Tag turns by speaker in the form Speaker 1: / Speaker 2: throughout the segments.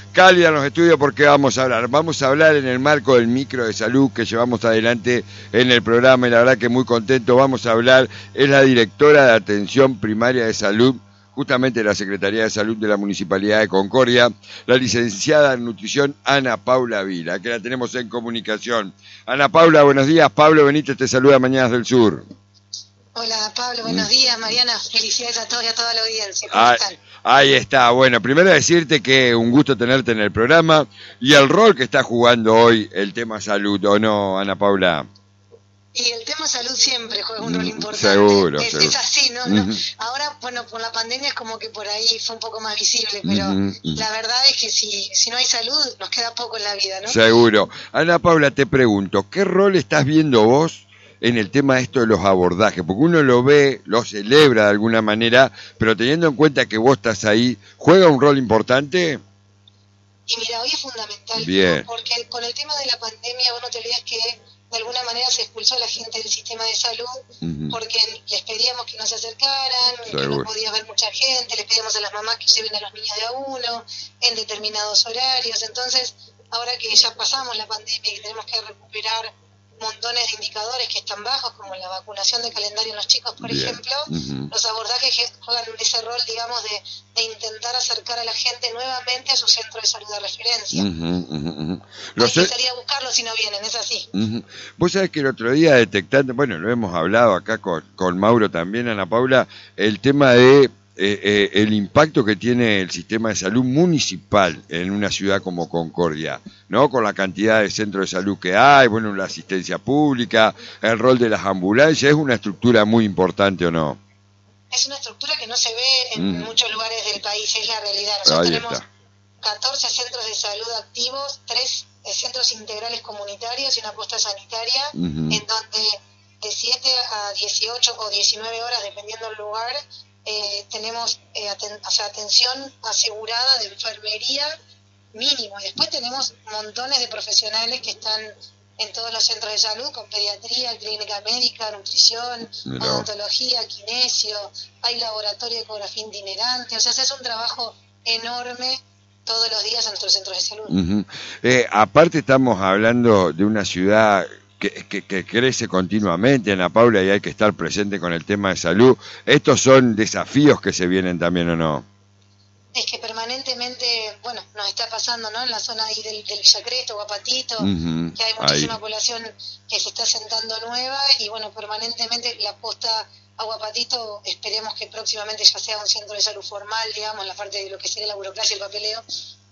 Speaker 1: cálida en los estudios porque vamos a hablar. Vamos a hablar en el marco del micro de salud que llevamos adelante en el programa y la verdad que muy contento. Vamos a hablar, es la directora de Atención Primaria de Salud, justamente de la Secretaría de Salud de la Municipalidad de Concordia, la licenciada en Nutrición Ana Paula Vila, que la tenemos en comunicación. Ana Paula, buenos días. Pablo Benítez te saluda, Mañanas del Sur.
Speaker 2: Hola Pablo, buenos días. Mariana, felicidades a todos y a toda la audiencia. ¿Cómo están?
Speaker 1: Ahí está. Bueno, primero decirte que un gusto tenerte en el programa y el rol que está jugando hoy el tema salud, ¿o no, Ana Paula?
Speaker 2: Y el tema salud siempre juega un rol importante.
Speaker 1: Seguro,
Speaker 2: es así, ¿no? Uh-huh. Ahora, bueno, por la pandemia es como que por ahí fue un poco más visible, pero la verdad es que si no hay salud nos queda poco en la vida, ¿no?
Speaker 1: Seguro. Ana Paula, te pregunto, ¿qué rol estás viendo vos en el tema esto de los abordajes? Porque uno lo ve, lo celebra de alguna manera, pero teniendo en cuenta que vos estás ahí, ¿juega un rol importante?
Speaker 2: Y mira, hoy es fundamental,
Speaker 1: bien,
Speaker 2: ¿no? Porque con el tema de la pandemia vos no te olvidas que de alguna manera se expulsó a la gente del sistema de salud, porque les pedíamos que no se acercaran, que no podía ver mucha gente, les pedíamos a las mamás que lleven a los niños de a uno en determinados horarios. Entonces, ahora que ya pasamos la pandemia y que tenemos que recuperar montones de indicadores que están bajos, como la vacunación de calendario en los chicos, por ejemplo, los abordajes juegan ese rol, digamos, de intentar acercar a la gente nuevamente a su centro de salud de referencia. Hay que salir a buscarlos si no vienen, es así.
Speaker 1: Vos sabés que el otro día detectando, bueno, lo hemos hablado acá con Mauro también, Ana Paula, el tema de el impacto que tiene el sistema de salud municipal en una ciudad como Concordia, ¿no? Con la cantidad de centros de salud que hay, bueno, la asistencia pública, el rol de las ambulancias, ¿es una estructura muy importante o no?
Speaker 2: Es una estructura que no se ve en muchos lugares del país, es la realidad. Nosotros tenemos 14 centros de salud activos, 3 centros integrales comunitarios y una posta sanitaria, en donde de 7 a 18 o 19 horas, dependiendo del lugar, tenemos atención asegurada de enfermería mínimo. Y después tenemos montones de profesionales que están en todos los centros de salud, con pediatría, clínica médica, nutrición, odontología, kinesio, hay laboratorio de ecografía itinerante, o sea, se hace un trabajo enorme todos los días en nuestros centros de salud.
Speaker 1: Aparte estamos hablando de una ciudad que crece continuamente, Ana Paula, y hay que estar presente con el tema de salud. ¿Estos son desafíos que se vienen también o no?
Speaker 2: Es que permanentemente, bueno, nos está pasando, ¿no? En la zona ahí del Villa Crespo, Guapatito, que hay muchísima población que se está sentando nueva y, bueno, permanentemente la posta a Guapatito, esperemos que próximamente ya sea un centro de salud formal, digamos, la parte de lo que sería la burocracia y el papeleo,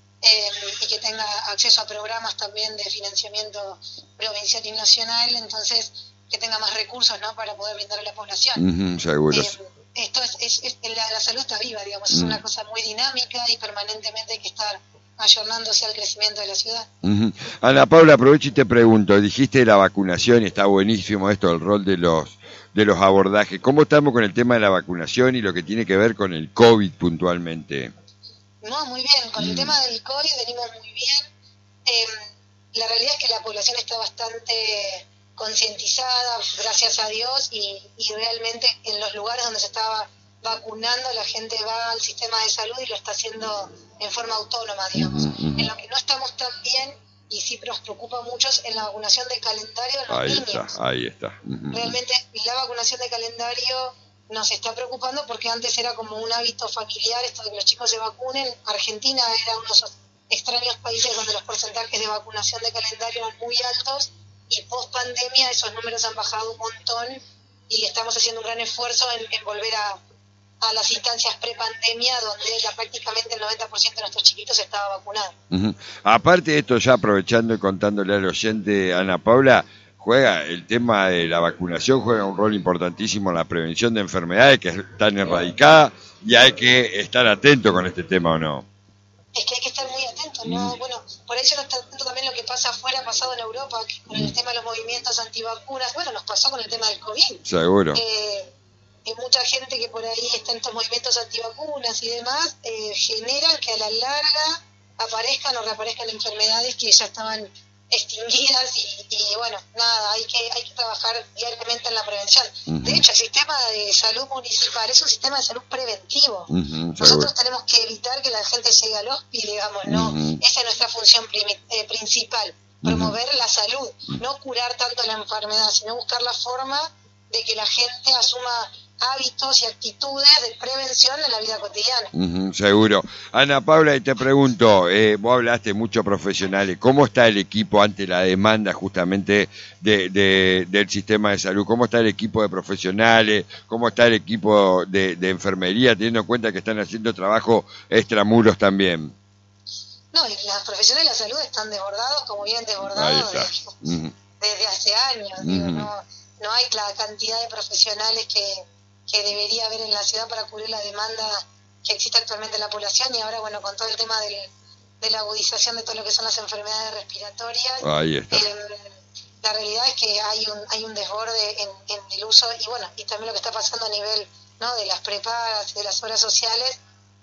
Speaker 2: y que tenga acceso a programas también de financiamiento provincial y nacional, entonces que tenga más recursos, ¿no? Para poder brindar a la población.
Speaker 1: Seguro.
Speaker 2: Esto la salud está viva, digamos, es una cosa muy dinámica y permanentemente hay que estar ayornándose al crecimiento de la ciudad.
Speaker 1: Ana Paula, aprovecho y te pregunto, dijiste la vacunación y está buenísimo esto, el rol de los abordajes. ¿Cómo estamos con el tema de la vacunación y lo que tiene que ver con el COVID puntualmente?
Speaker 2: No, muy bien, con el tema del COVID venimos muy bien. La realidad es que la población está bastante concientizada, gracias a Dios, y realmente en los lugares donde se estaba vacunando la gente va al sistema de salud y lo está haciendo en forma autónoma, digamos. En lo que no estamos tan bien y sí nos preocupa mucho es en la vacunación de calendario de los niños.
Speaker 1: Ahí está.
Speaker 2: Realmente la vacunación de calendario nos está preocupando porque antes era como un hábito familiar esto de que los chicos se vacunen. Argentina era uno de esos extraños países donde los porcentajes de vacunación de calendario eran muy altos y post pandemia esos números han bajado un montón y estamos haciendo un gran esfuerzo en volver a las instancias pre-pandemia donde ya prácticamente el 90% de nuestros chiquitos estaba vacunado.
Speaker 1: Aparte de esto, ya aprovechando y contándole al oyente, Ana Paula, juega el tema de la vacunación, juega un rol importantísimo en la prevención de enfermedades que están erradicadas y hay que estar atento con este tema, ¿o no?
Speaker 2: Es que hay que estar muy atento, ¿no? Bueno, por eso no está atento también lo que pasa afuera, pasado en Europa, que con el tema de los movimientos antivacunas, bueno, nos pasó con el tema del COVID.
Speaker 1: Seguro.
Speaker 2: Y mucha gente que por ahí está en estos movimientos antivacunas y demás, generan que a la larga aparezcan o reaparezcan enfermedades que ya estaban extinguidas y bueno, nada, hay que trabajar diariamente en la prevención. De hecho, el sistema de salud municipal es un sistema de salud preventivo. Nosotros tenemos que evitar que la gente llegue al hospital, digamos, no, esa es nuestra función principal, promover la salud, no curar tanto la enfermedad, sino buscar la forma de que la gente asuma hábitos y actitudes de prevención en la vida cotidiana.
Speaker 1: Seguro. Ana Paula, y te pregunto, vos hablaste mucho profesionales, ¿cómo está el equipo ante la demanda justamente del sistema de salud? ¿Cómo está el equipo de profesionales? ¿Cómo está el equipo de enfermería, teniendo en cuenta que están haciendo trabajo extramuros también?
Speaker 2: No, y los profesionales de la salud están desbordados, como bien desbordados desde hace años. Digo, no hay la cantidad de profesionales que debería haber en la ciudad para cubrir la demanda que existe actualmente en la población, y ahora, bueno, con todo el tema de la agudización de todo lo que son las enfermedades respiratorias, la realidad es que hay un desborde en el uso, y bueno, y también lo que está pasando a nivel, ¿no?, de las prepagas, de las obras sociales,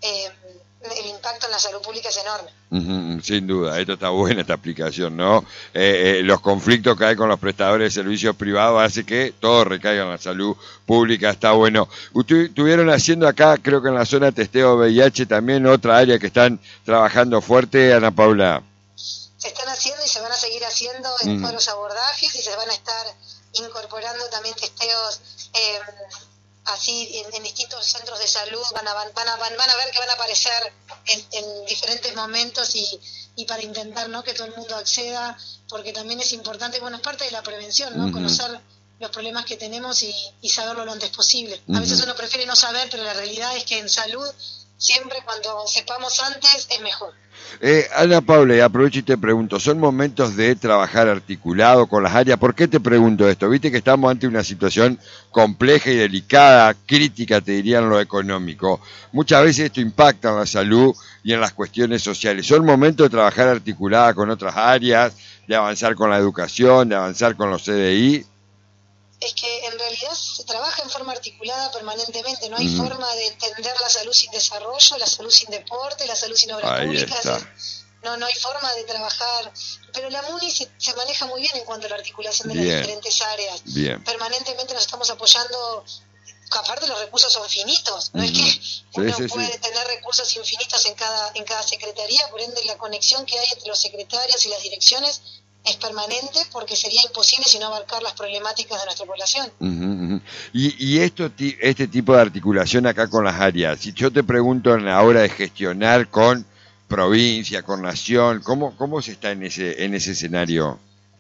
Speaker 2: el impacto en la salud pública es enorme.
Speaker 1: Sin duda, esto está buena, esta aplicación, ¿no? Los conflictos que hay con los prestadores de servicios privados hace que todo recaiga en la salud pública, está bueno. Estuvieron haciendo acá, creo que en la zona testeo VIH también, otra área que están trabajando fuerte, Ana Paula.
Speaker 2: Se están haciendo y se van a seguir haciendo en todos los abordajes, y se van a estar incorporando también testeos así en distintos centros de salud. Van a ver que van a aparecer en diferentes momentos y para intentar, ¿no?, que todo el mundo acceda, porque también es importante, bueno, es parte de la prevención, ¿no?, conocer los problemas que tenemos y saberlo lo antes posible. A veces uno prefiere no saber, pero la realidad es que en salud siempre cuando sepamos antes es mejor.
Speaker 1: Ana Paula, y aprovecho y te pregunto, ¿son momentos de trabajar articulado con las áreas? ¿Por qué te pregunto esto? Viste que estamos ante una situación compleja y delicada, crítica, te diría, en lo económico. Muchas veces esto impacta en la salud y en las cuestiones sociales. ¿Son momentos de trabajar articulada con otras áreas, de avanzar con la educación, de avanzar con los CDI?
Speaker 2: Es que en realidad se trabaja en forma articulada permanentemente, no hay forma de entender la salud sin desarrollo, la salud sin deporte, la salud sin obras públicas, no hay forma de trabajar, pero la MUNI se maneja muy bien en cuanto a la articulación de las diferentes áreas. Permanentemente nos estamos apoyando, aparte los recursos son finitos, no es que uno puede tener recursos infinitos en cada secretaría, por ende la conexión que hay entre los secretarios y las direcciones es permanente, porque sería imposible si no abarcar las problemáticas de nuestra población.
Speaker 1: Y este tipo de articulación acá con las áreas, si yo te pregunto en la hora de gestionar con provincia, con nación, ¿cómo se está en ese escenario?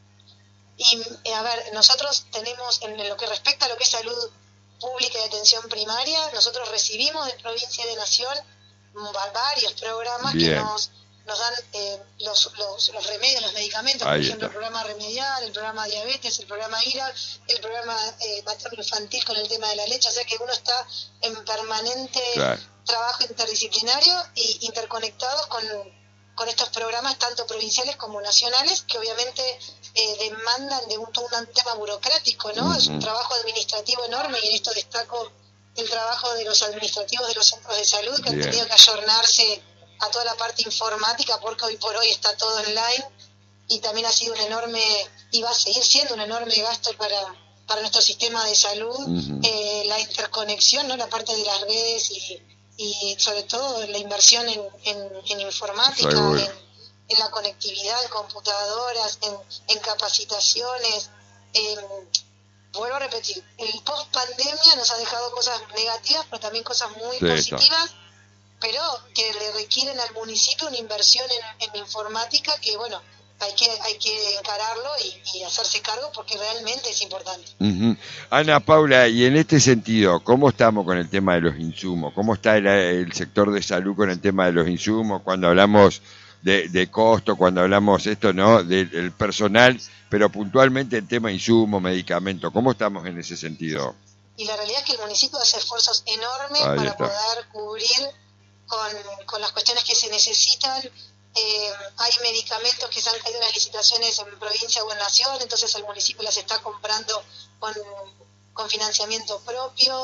Speaker 2: Y a ver, nosotros tenemos, en lo que respecta a lo que es salud pública y atención primaria, nosotros recibimos de provincia y de nación varios programas que nos dan los remedios, los medicamentos, por ejemplo, el programa Remedial, el programa Diabetes, el programa IRA, el programa materno-infantil con el tema de la leche, o sea que uno está en permanente trabajo interdisciplinario e interconectados con estos programas tanto provinciales como nacionales, que obviamente demandan de un tema burocrático, ¿no? Es un trabajo administrativo enorme, y en esto destaco el trabajo de los administrativos de los centros de salud, que han tenido que ayornarse a toda la parte informática, porque hoy por hoy está todo online, y también ha sido un enorme, y va a seguir siendo un enorme gasto para nuestro sistema de salud, la interconexión, ¿no?, la parte de las redes y sobre todo la inversión en informática, en la conectividad, en computadoras, en capacitaciones. Vuelvo a repetir, el post-pandemia nos ha dejado cosas negativas, pero también cosas muy positivas, pero que le requieren al municipio una inversión en informática que, bueno, hay que encararlo y hacerse cargo, porque realmente es importante.
Speaker 1: Ana Paula, y en este sentido, ¿cómo estamos con el tema de los insumos? ¿Cómo está el sector de salud con el tema de los insumos? Cuando hablamos de costo, cuando hablamos ¿no?, del personal, pero puntualmente el tema insumos, medicamentos, ¿cómo estamos en ese sentido?
Speaker 2: Y la realidad es que el municipio hace esfuerzos enormes para poder cubrir con las cuestiones que se necesitan. Hay medicamentos que se han caído en las licitaciones en provincia o en nación, entonces el municipio las está comprando con financiamiento propio.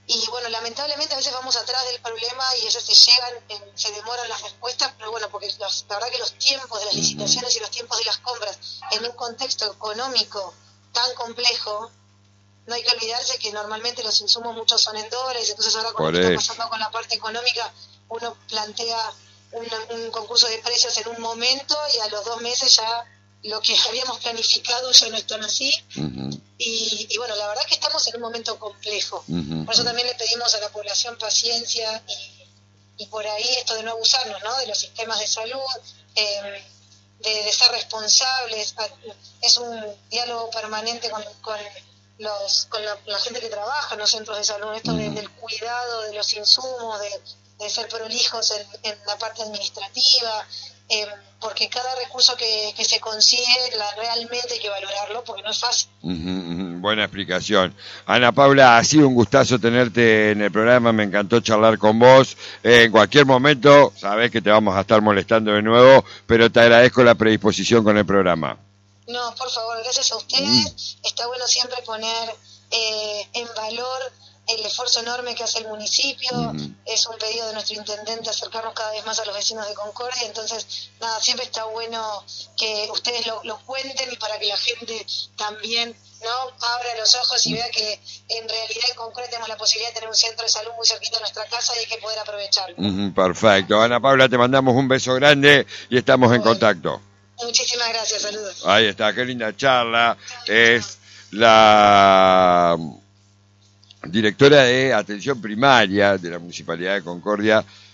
Speaker 2: Y bueno, lamentablemente a veces vamos atrás del problema y a veces se demoran las respuestas, pero bueno, porque la verdad que los tiempos de las licitaciones y los tiempos de las compras en un contexto económico tan complejo, no hay que olvidarse que normalmente los insumos muchos son en dólares, entonces ahora con lo que está pasando con la parte económica, uno plantea un concurso de precios en un momento y a los 2 meses ya lo que habíamos planificado ya no están así. Y bueno, la verdad que estamos en un momento complejo. Por eso también le pedimos a la población paciencia y por ahí esto de no abusarnos, ¿no? De los sistemas de salud, de ser responsables. Es un diálogo permanente con la gente que trabaja en los centros de salud, esto del cuidado de los insumos, de ser prolijos en la parte administrativa, porque cada recurso que se consigue realmente hay que valorarlo porque no es fácil.
Speaker 1: Buena explicación. Ana Paula, ha sido un gustazo tenerte en el programa, me encantó charlar con vos. En cualquier momento, sabés que te vamos a estar molestando de nuevo, pero te agradezco la predisposición con el programa.
Speaker 2: No, por favor, gracias a ustedes. Está bueno siempre poner en valor el esfuerzo enorme que hace el municipio. Es un pedido de nuestro intendente acercarnos cada vez más a los vecinos de Concordia, entonces nada, siempre está bueno que ustedes lo cuenten y para que la gente también abra los ojos y vea que en realidad en Concordia tenemos la posibilidad de tener un centro de salud muy cerquita de nuestra casa y hay que poder aprovecharlo.
Speaker 1: Perfecto. Ana Paula, te mandamos un beso grande y estamos en contacto.
Speaker 2: Muchísimas gracias, saludos.
Speaker 1: Ahí está, qué linda charla. Es la directora de Atención Primaria de la Municipalidad de Concordia,